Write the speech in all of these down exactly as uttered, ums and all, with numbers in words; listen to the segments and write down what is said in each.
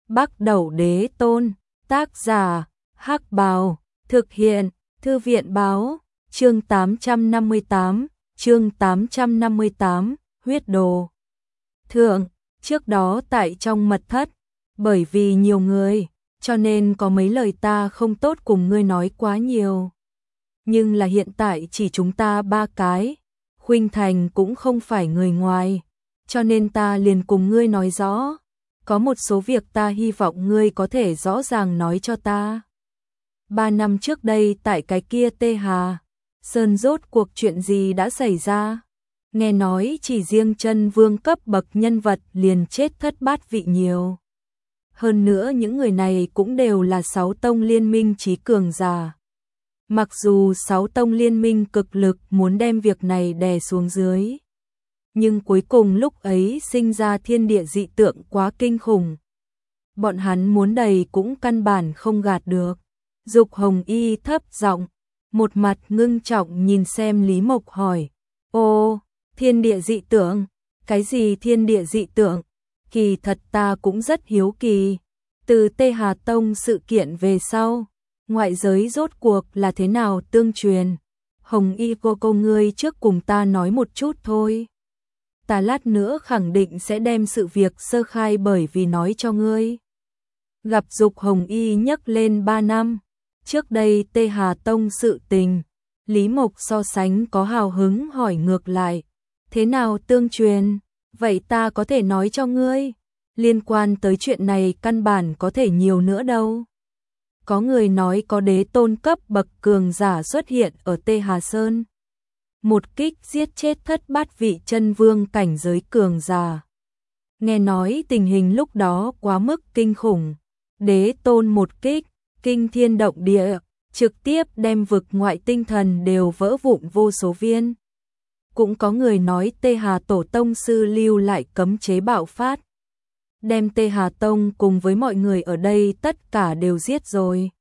Bắc Đẩu Đế Tôn, tác giả, Hắc Bào, thực hiện, Thư viện báo, chương tám trăm năm mươi tám, chương tám trăm năm mươi tám, huyết đồ. Thượng, trước đó tại trong mật thất, bởi vì nhiều người, cho nên có mấy lời ta không tốt cùng ngươi nói quá nhiều. Nhưng là hiện tại chỉ chúng ta ba cái, Khuynh Thành cũng không phải người ngoài, cho nên ta liền cùng ngươi nói rõ. Có một số việc ta hy vọng ngươi có thể rõ ràng nói cho ta. Ba năm trước đây tại cái kia Tê Hà Sơn rốt cuộc chuyện gì đã xảy ra? Nghe nói chỉ riêng chân vương cấp bậc nhân vật liền chết thất bát vị nhiều. Hơn nữa những người này cũng đều là sáu tông liên minh chí cường giả. Mặc dù sáu tông liên minh cực lực muốn đem việc này đè xuống dưới, nhưng cuối cùng lúc ấy sinh ra thiên địa dị tượng quá kinh khủng. Bọn hắn muốn đầy cũng căn bản không gạt được. Dục Hồng Y thấp giọng, một mặt ngưng trọng nhìn xem Lý Mộc hỏi: "Ô, thiên địa dị tượng? Cái gì thiên địa dị tượng? Kỳ thật ta cũng rất hiếu kỳ. Từ Tê Hà Tông sự kiện về sau, ngoại giới rốt cuộc là thế nào tương truyền? Hồng Y cô cô ngươi trước cùng ta nói một chút thôi. Ta lát nữa khẳng định sẽ đem sự việc sơ khai bởi vì nói cho ngươi." Gặp Dục Hồng Y nhắc lên ba năm trước đây Tê Hà Tông sự tình, Lý Mộc so sánh có hào hứng hỏi ngược lại: "Thế nào tương truyền? Vậy ta có thể nói cho ngươi, liên quan tới chuyện này căn bản có thể nhiều nữa đâu. Có người nói có đế tôn cấp bậc cường giả xuất hiện ở Tê Hà Sơn, một kích giết chết thất bát vị chân vương cảnh giới cường giả. Nghe nói tình hình lúc đó quá mức kinh khủng, đế tôn một kích, kinh thiên động địa, trực tiếp đem vực ngoại tinh thần đều vỡ vụn vô số viên. Cũng có người nói Tê Hà Tổ Tông sư lưu lại cấm chế bạo phát, đem Tê Hà Tông cùng với mọi người ở đây tất cả đều giết rồi.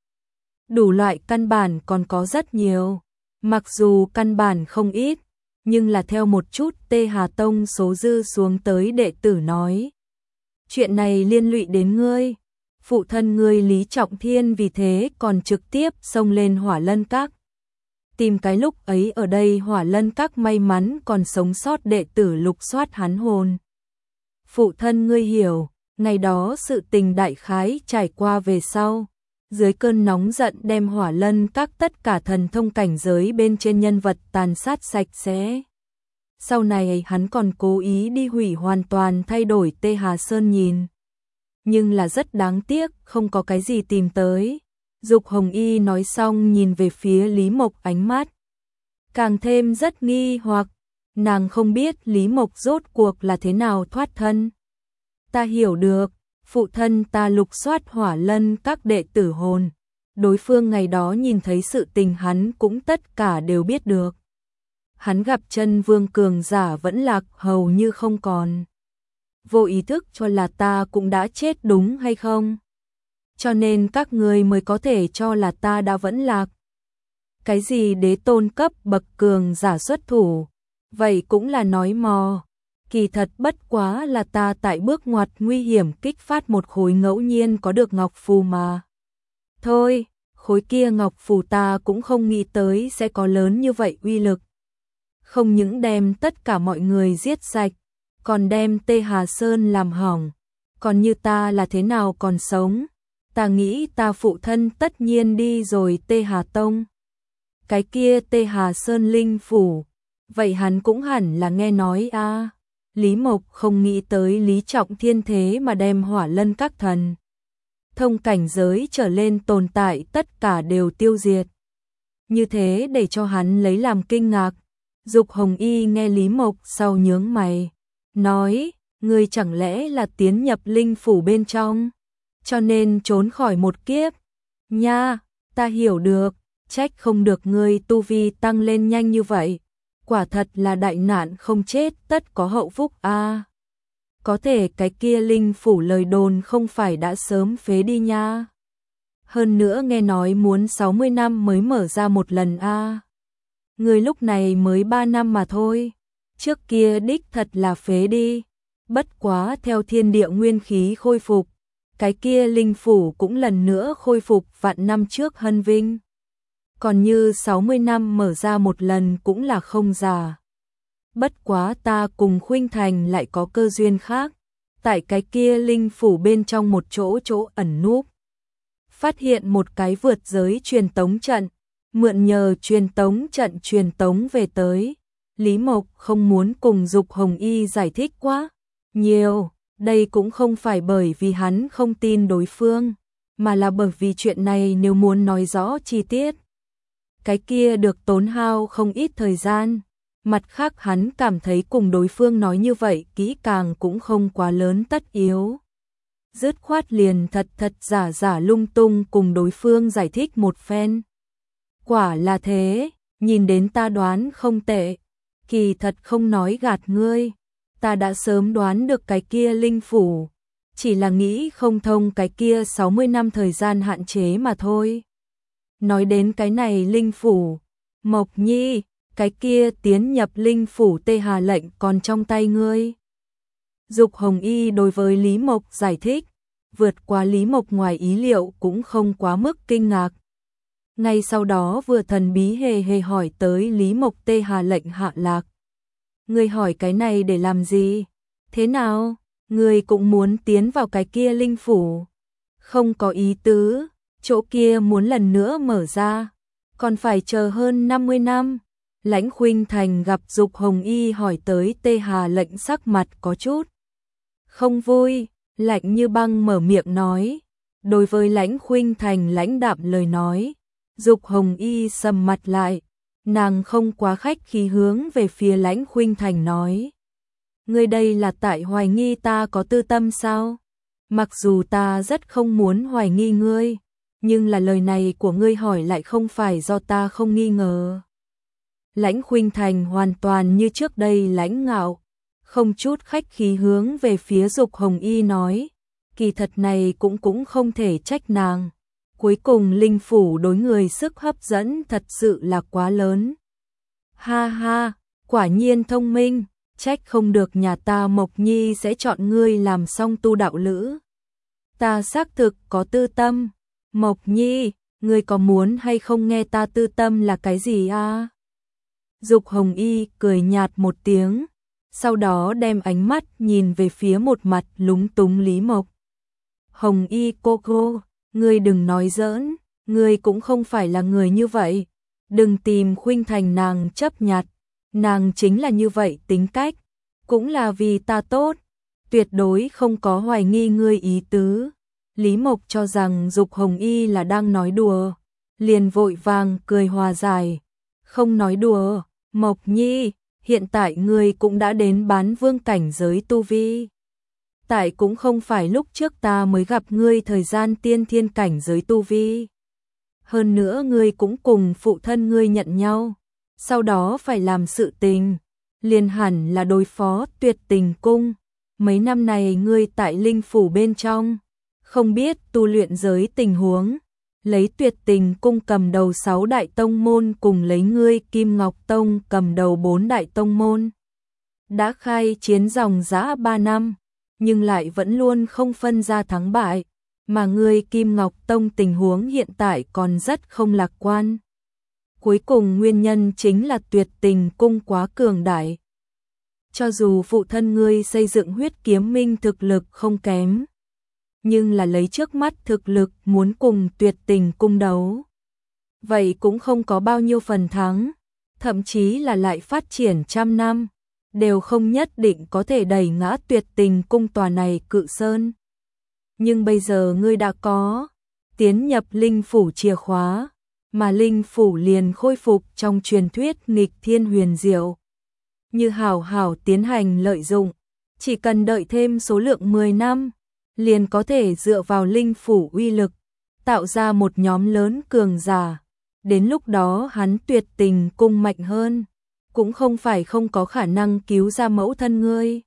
Đủ loại căn bản còn có rất nhiều. Mặc dù căn bản không ít, nhưng là theo một chút Tê Hà Tông số dư xuống tới đệ tử nói. Chuyện này liên lụy đến ngươi. Phụ thân ngươi Lý Trọng Thiên vì thế còn trực tiếp xông lên Hỏa Lân Các. Tìm cái lúc ấy ở đây Hỏa Lân Các may mắn còn sống sót đệ tử lục soát hắn hồn. Phụ thân ngươi hiểu, ngày đó sự tình đại khái trải qua về sau. Dưới cơn nóng giận đem Hỏa Lân Các tất cả thần thông cảnh giới bên trên nhân vật tàn sát sạch sẽ. Sau này hắn còn cố ý đi hủy hoàn toàn thay đổi Tê Hà Sơn nhìn. Nhưng là rất đáng tiếc, không có cái gì tìm tới. Dục Hồng Y nói xong nhìn về phía Lý Mộc, ánh mắt càng thêm rất nghi hoặc. Nàng không biết Lý Mộc rốt cuộc là thế nào thoát thân. Ta hiểu được. Phụ thân ta lục soát Hỏa Lân Các đệ tử hồn. Đối phương ngày đó nhìn thấy sự tình hắn cũng tất cả đều biết được. Hắn gặp chân vương cường giả vẫn lạc hầu như không còn. Vô ý thức cho là ta cũng đã chết đúng hay không? Cho nên các người mới có thể cho là ta đã vẫn lạc. Cái gì đế tôn cấp bậc cường giả xuất thủ? Vậy cũng là nói mò. Kỳ thật bất quá là ta tại bước ngoặt nguy hiểm kích phát một khối ngẫu nhiên có được ngọc phù mà. Thôi, khối kia ngọc phù ta cũng không nghĩ tới sẽ có lớn như vậy uy lực. Không những đem tất cả mọi người giết sạch, còn đem Tê Hà Sơn làm hỏng. Còn như ta là thế nào còn sống? Ta nghĩ ta phụ thân tất nhiên đi rồi Tê Hà Tông. Cái kia Tê Hà Sơn linh phủ, vậy hắn cũng hẳn là nghe nói a. À. Lý Mộc không nghĩ tới Lý Trọng Thiên thế mà đem Hỏa Lân Các thần thông cảnh giới trở lên tồn tại tất cả đều tiêu diệt. Như thế để cho hắn lấy làm kinh ngạc. Dục Hồng Y nghe Lý Mộc sau nhướng mày, nói: "Ngươi chẳng lẽ là tiến nhập linh phủ bên trong, cho nên trốn khỏi một kiếp?" Nha, ta hiểu được, trách không được ngươi tu vi tăng lên nhanh như vậy. Quả thật là đại nạn không chết tất có hậu phúc a. À. Có thể cái kia linh phủ lời đồn không phải đã sớm phế đi nha. Hơn nữa nghe nói muốn sáu mươi năm mới mở ra một lần a. À. Người lúc này mới ba năm mà thôi. Trước kia đích thật là phế đi. Bất quá theo thiên địa nguyên khí khôi phục, cái kia linh phủ cũng lần nữa khôi phục vạn năm trước hân vinh. Còn như sáu mươi năm mở ra một lần cũng là không già. Bất quá ta cùng Khuynh Thành lại có cơ duyên khác, tại cái kia linh phủ bên trong một chỗ chỗ ẩn núp. Phát hiện một cái vượt giới truyền tống trận, mượn nhờ truyền tống trận truyền tống về tới. Lý Mộc không muốn cùng Dục Hồng Y giải thích quá nhiều, đây cũng không phải bởi vì hắn không tin đối phương, mà là bởi vì chuyện này nếu muốn nói rõ chi tiết, cái kia được tốn hao không ít thời gian. Mặt khác hắn cảm thấy cùng đối phương nói như vậy kỹ càng cũng không quá lớn tất yếu. Dứt khoát liền thật thật giả giả lung tung cùng đối phương giải thích một phen. Quả là thế, nhìn đến ta đoán không tệ, kỳ thật không nói gạt ngươi, ta đã sớm đoán được cái kia linh phủ, chỉ là nghĩ không thông cái kia sáu mươi năm thời gian hạn chế mà thôi. Nói đến cái này linh phủ, Mộc Nhi, cái kia tiến nhập linh phủ Tê Hà lệnh còn trong tay ngươi. Dục Hồng Y đối với Lý Mộc giải thích, vượt qua Lý Mộc ngoài ý liệu cũng không quá mức kinh ngạc. Ngay sau đó vừa thần bí hề hề hỏi tới Lý Mộc Tê Hà lệnh hạ lạc. Ngươi hỏi cái này để làm gì? Thế nào? Ngươi cũng muốn tiến vào cái kia linh phủ? Không có ý tứ, chỗ kia muốn lần nữa mở ra, còn phải chờ hơn năm mươi năm. Lãnh Khuynh Thành gặp Dục Hồng Y hỏi tới Tê Hà lệnh sắc mặt có chút không vui, lạnh như băng mở miệng nói. Đối với Lãnh Khuynh Thành lãnh đạm lời nói, Dục Hồng Y sầm mặt lại, nàng không quá khách khí hướng về phía Lãnh Khuynh Thành nói. Ngươi đây là tại hoài nghi ta có tư tâm sao? Mặc dù ta rất không muốn hoài nghi ngươi, nhưng là lời này của ngươi hỏi lại không phải do ta không nghi ngờ. Lãnh Khuynh Thành hoàn toàn như trước đây lãnh ngạo, không chút khách khí hướng về phía Dục Hồng Y nói, kỳ thật này cũng cũng không thể trách nàng. Cuối cùng linh phủ đối người sức hấp dẫn thật sự là quá lớn. Ha ha, quả nhiên thông minh, trách không được nhà ta Mộc Nhi sẽ chọn ngươi làm song tu đạo lữ. Ta xác thực có tư tâm. Mộc Nhi, ngươi có muốn hay không nghe ta tư tâm là cái gì à? Dục Hồng Y cười nhạt một tiếng, sau đó đem ánh mắt nhìn về phía một mặt lúng túng Lý Mộc. Hồng Y cô cô, ngươi đừng nói giỡn, ngươi cũng không phải là người như vậy. Đừng tìm Khuynh Thành nàng chấp nhặt, nàng chính là như vậy tính cách, cũng là vì ta tốt, tuyệt đối không có hoài nghi ngươi ý tứ. Lý Mộc cho rằng Dục Hồng Y là đang nói đùa, liền vội vàng cười hòa giải. Không nói đùa, Mộc Nhi, hiện tại ngươi cũng đã đến bán vương cảnh giới tu vi. Tại cũng không phải lúc trước ta mới gặp ngươi thời gian tiên thiên cảnh giới tu vi. Hơn nữa ngươi cũng cùng phụ thân ngươi nhận nhau, sau đó phải làm sự tình, liền hẳn là đối phó Tuyệt Tình Cung. Mấy năm này ngươi tại linh phủ bên trong, không biết tu luyện giới tình huống, lấy Tuyệt Tình Cung cầm đầu sáu đại tông môn cùng lấy ngươi Kim Ngọc Tông cầm đầu bốn đại tông môn. Đã khai chiến dòng dã ba năm, nhưng lại vẫn luôn không phân ra thắng bại, mà ngươi Kim Ngọc Tông tình huống hiện tại còn rất không lạc quan. Cuối cùng nguyên nhân chính là Tuyệt Tình Cung quá cường đại. Cho dù phụ thân ngươi xây dựng Huyết Kiếm Minh thực lực không kém, nhưng là lấy trước mắt thực lực muốn cùng Tuyệt Tình Cung đấu, vậy cũng không có bao nhiêu phần thắng, thậm chí là lại phát triển trăm năm, đều không nhất định có thể đẩy ngã Tuyệt Tình Cung tòa này cự sơn. Nhưng bây giờ ngươi đã có tiến nhập linh phủ chìa khóa, mà linh phủ liền khôi phục trong truyền thuyết nghịch thiên huyền diệu. Như hảo hảo tiến hành lợi dụng, chỉ cần đợi thêm số lượng mười năm, liền có thể dựa vào linh phủ uy lực, tạo ra một nhóm lớn cường giả. Đến lúc đó hắn Tuyệt Tình Cung mạnh hơn, cũng không phải không có khả năng cứu ra mẫu thân ngươi.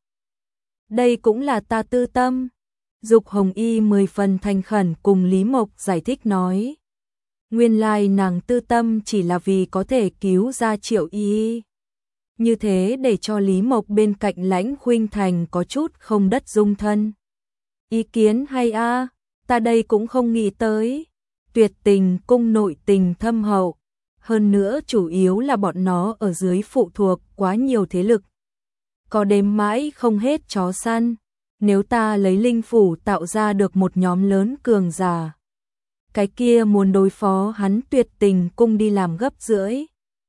Đây cũng là ta tư tâm. Dục Hồng Y mười phần thành khẩn cùng Lý Mộc giải thích nói. Nguyên lai nàng tư tâm chỉ là vì có thể cứu ra Triệu Y. Như thế để cho Lý Mộc bên cạnh Lãnh Khuynh Thành có chút không đất dung thân. Ý kiến hay a? Ta đây cũng không nghĩ tới. Tuyệt Tình cung nội tình thâm hậu, hơn nữa chủ yếu là bọn nó ở dưới phụ thuộc quá nhiều thế lực. Có đếm mãi không hết chó săn, nếu ta lấy linh phủ tạo ra được một nhóm lớn cường giả, cái kia muốn đối phó hắn Tuyệt Tình cung đi làm gấp rưỡi.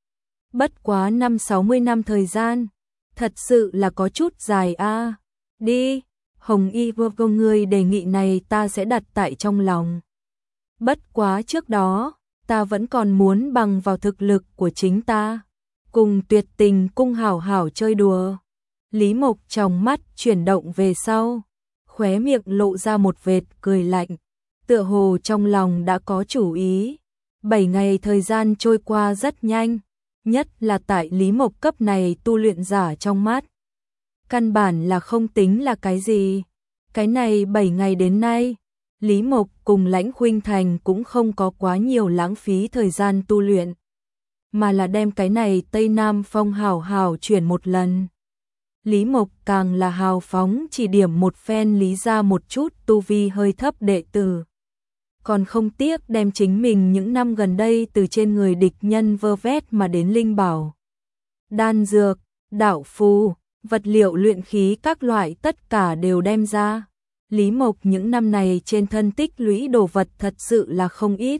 Bất quá năm sáu mươi năm thời gian, thật sự là có chút dài a. À. Đi, Hồng Y vô vô người đề nghị này ta sẽ đặt tại trong lòng. Bất quá trước đó, ta vẫn còn muốn bằng vào thực lực của chính ta, cùng Tuyệt Tình cung hảo hảo chơi đùa. Lý Mộc trong mắt chuyển động về sau, khóe miệng lộ ra một vệt cười lạnh, tựa hồ trong lòng đã có chủ ý. Bảy ngày thời gian trôi qua rất nhanh, nhất là tại Lý Mộc cấp này tu luyện giả trong mắt. Căn bản là không tính là cái gì. Cái này bảy ngày đến nay, Lý Mộc cùng Lãnh Khuynh Thành cũng không có quá nhiều lãng phí thời gian tu luyện, mà là đem cái này Tây Nam Phong hảo hảo chuyển một lần. Lý Mộc càng là hào phóng chỉ điểm một phen Lý ra một chút tu vi hơi thấp đệ tử. Còn không tiếc đem chính mình những năm gần đây từ trên người địch nhân vơ vét mà đến linh bảo. Đan dược, đạo phù, vật liệu luyện khí các loại tất cả đều đem ra. Lý Mộc những năm này trên thân tích lũy đồ vật thật sự là không ít.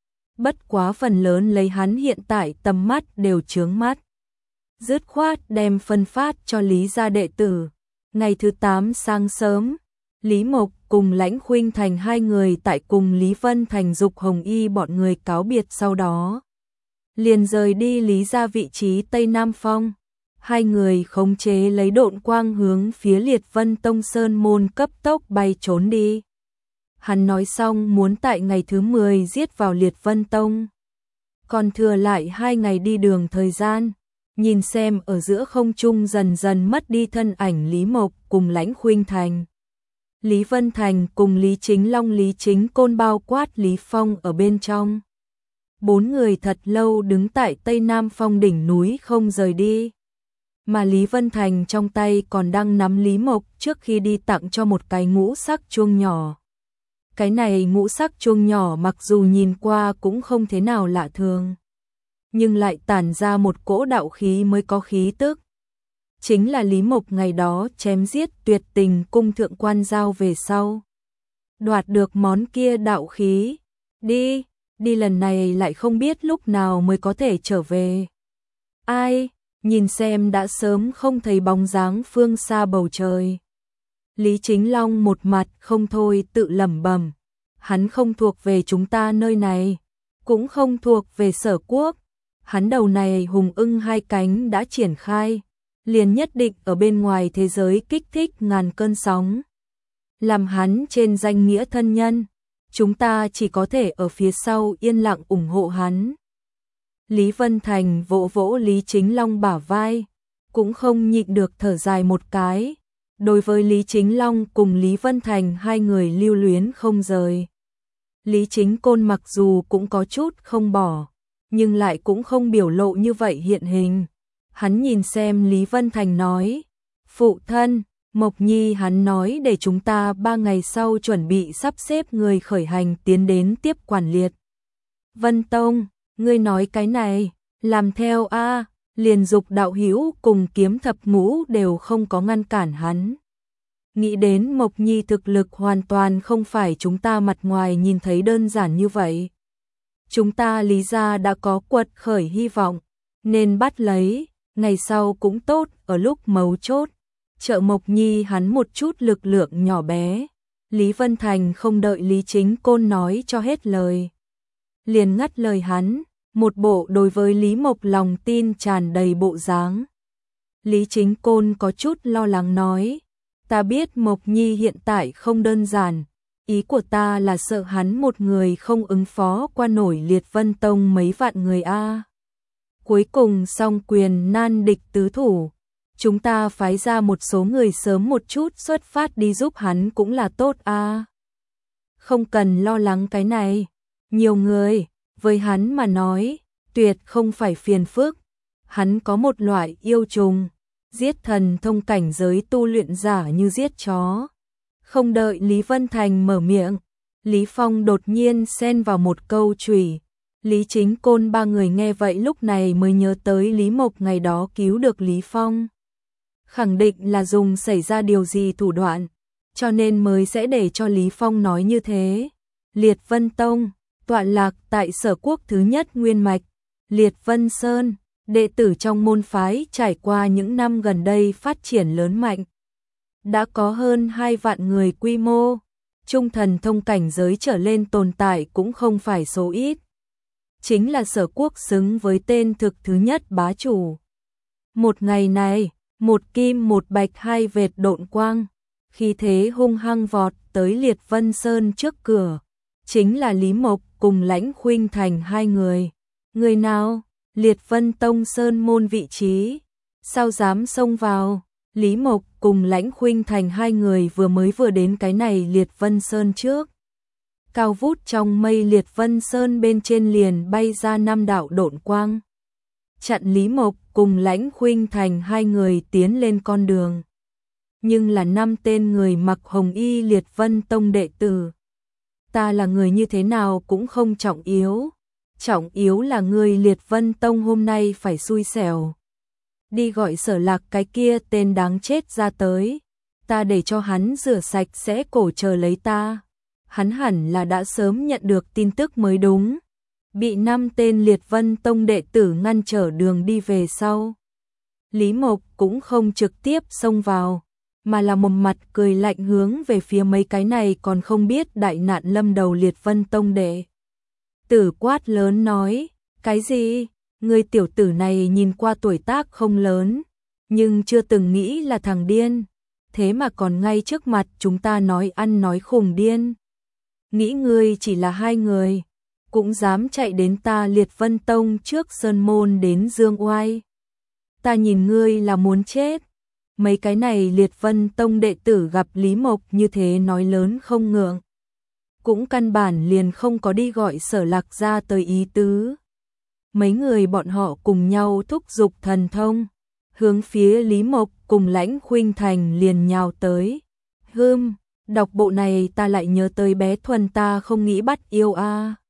Bất quá phần lớn lấy hắn hiện tại tầm mắt đều chướng mắt. Dứt khoát đem phân phát cho Lý gia đệ tử. Ngày thứ tám sáng sớm, Lý Mộc cùng Lãnh Khuynh Thành hai người tại cùng Lý Vân Thành dục Hồng Y bọn người cáo biệt sau đó. Liền rời đi Lý gia vị trí Tây Nam Phong. Hai người khống chế lấy độn quang hướng phía Liệt Vân Tông Sơn môn cấp tốc bay trốn đi. Hắn nói xong muốn tại ngày thứ mười giết vào Liệt Vân Tông. Còn thừa lại hai ngày đi đường thời gian, nhìn xem ở giữa không trung dần dần mất đi thân ảnh Lý Mộc cùng Lãnh Khuynh Thành. Lý Vân Thành cùng Lý Chính Long Lý Chính Côn bao quát Lý Phong ở bên trong. Bốn người thật lâu đứng tại Tây Nam Phong đỉnh núi không rời đi. Mà Lý Vân Thành trong tay còn đang nắm Lý Mộc trước khi đi tặng cho một cái ngũ sắc chuông nhỏ. Cái này ngũ sắc chuông nhỏ mặc dù nhìn qua cũng không thế nào lạ thường, nhưng lại tản ra một cỗ đạo khí mới có khí tức. Chính là Lý Mộc ngày đó chém giết Tuyệt Tình cung thượng quan giao về sau. Đoạt được món kia đạo khí. Đi, đi lần này lại không biết lúc nào mới có thể trở về. Ai, nhìn xem đã sớm không thấy bóng dáng phương xa bầu trời. Lý Chính Long một mặt không thôi tự lẩm bẩm, hắn không thuộc về chúng ta nơi này, cũng không thuộc về Sở Quốc. Hắn đầu này hùng ưng hai cánh đã triển khai, liền nhất định ở bên ngoài thế giới kích thích ngàn cơn sóng. Làm hắn trên danh nghĩa thân nhân, chúng ta chỉ có thể ở phía sau yên lặng ủng hộ hắn. Lý Vân Thành vỗ vỗ Lý Chính Long bả vai, cũng không nhịn được thở dài một cái. Đối với Lý Chính Long cùng Lý Vân Thành hai người lưu luyến không rời. Lý Chính Côn mặc dù cũng có chút không bỏ, nhưng lại cũng không biểu lộ như vậy hiện hình. Hắn nhìn xem Lý Vân Thành nói, phụ thân, Mộc Nhi hắn nói để chúng ta ba ngày sau chuẩn bị sắp xếp người khởi hành tiến đến tiếp quản Liệt Vân Tông. Ngươi nói cái này, làm theo a. Liền Dục đạo hữu cùng Kiếm thập ngũ đều không có ngăn cản hắn. Nghĩ đến Mộc Nhi thực lực hoàn toàn không phải chúng ta mặt ngoài nhìn thấy đơn giản như vậy. Chúng ta Lý gia đã có quật khởi hy vọng, nên bắt lấy, ngày sau cũng tốt ở lúc mấu chốt. Trợ Mộc Nhi hắn một chút lực lượng nhỏ bé. Lý Vân Thành không đợi Lý Chính Côn nói cho hết lời, liền ngắt lời hắn, một bộ đối với Lý Mộc lòng tin tràn đầy bộ dáng. Lý Chính Côn có chút lo lắng nói, ta biết Mộc Nhi hiện tại không đơn giản, ý của ta là sợ hắn một người không ứng phó qua nổi Liệt Vân Tông mấy vạn người a. Cuối cùng song quyền nan địch tứ thủ, chúng ta phái ra một số người sớm một chút xuất phát đi giúp hắn cũng là tốt a. Không cần lo lắng cái này, nhiều người, với hắn mà nói, tuyệt không phải phiền phức. Hắn có một loại yêu trùng, giết thần thông cảnh giới tu luyện giả như giết chó. Không đợi Lý Vân Thành mở miệng, Lý Phong đột nhiên xen vào một câu chửi. Lý Chính Côn ba người nghe vậy lúc này mới nhớ tới Lý Mộc ngày đó cứu được Lý Phong. Khẳng định là dùng xảy ra điều gì thủ đoạn, cho nên mới sẽ để cho Lý Phong nói như thế. Liệt Vân Tông, tọa lạc tại Sở Quốc thứ nhất nguyên mạch, Liệt Vân Sơn, đệ tử trong môn phái trải qua những năm gần đây phát triển lớn mạnh. Đã có hơn hai vạn người quy mô, trung thần thông cảnh giới trở lên tồn tại cũng không phải số ít. Chính là Sở Quốc xứng với tên thực thứ nhất bá chủ. Một ngày này, một kim một bạch hai vệt độn quang, khi thế hung hăng vọt tới Liệt Vân Sơn trước cửa. Chính là Lý Mộc cùng Lãnh Khuynh Thành hai người. Người nào? Liệt Vân Tông Sơn môn vị trí. Sao dám xông vào? Lý Mộc cùng Lãnh Khuynh Thành hai người vừa mới vừa đến cái này Liệt Vân Sơn trước. Cao vút trong mây Liệt Vân Sơn bên trên liền bay ra năm đạo độn quang. Chặn Lý Mộc cùng Lãnh Khuynh Thành hai người tiến lên con đường. Nhưng là năm tên người mặc hồng y Liệt Vân Tông đệ tử. Ta là người như thế nào cũng không trọng yếu. Trọng yếu là người Liệt Vân Tông hôm nay phải xui xẻo. Đi gọi Sở Lạc cái kia tên đáng chết ra tới. Ta để cho hắn rửa sạch sẽ cổ chờ lấy ta. Hắn hẳn là đã sớm nhận được tin tức mới đúng. Bị năm tên Liệt Vân Tông đệ tử ngăn trở đường đi về sau. Lý Mộc cũng không trực tiếp xông vào, mà là một mặt cười lạnh hướng về phía mấy cái này còn không biết đại nạn lâm đầu Liệt Vân Tông đệ tử quát lớn nói, cái gì? Người tiểu tử này nhìn qua tuổi tác không lớn, nhưng chưa từng nghĩ là thằng điên, thế mà còn ngay trước mặt chúng ta nói ăn nói khùng điên. Nghĩ ngươi chỉ là hai người, cũng dám chạy đến ta Liệt Vân Tông trước sơn môn đến dương oai. Ta nhìn ngươi là muốn chết. Mấy cái này Liệt Vân Tông đệ tử gặp Lý Mộc như thế nói lớn không ngượng. Cũng căn bản liền không có đi gọi Sở Lạc ra tới ý tứ. Mấy người bọn họ cùng nhau thúc giục thần thông, hướng phía Lý Mộc cùng Lãnh Khuynh Thành liền nhào tới. Hưm, đọc bộ này ta lại nhớ tới bé Thuần ta không nghĩ bắt yêu a. À.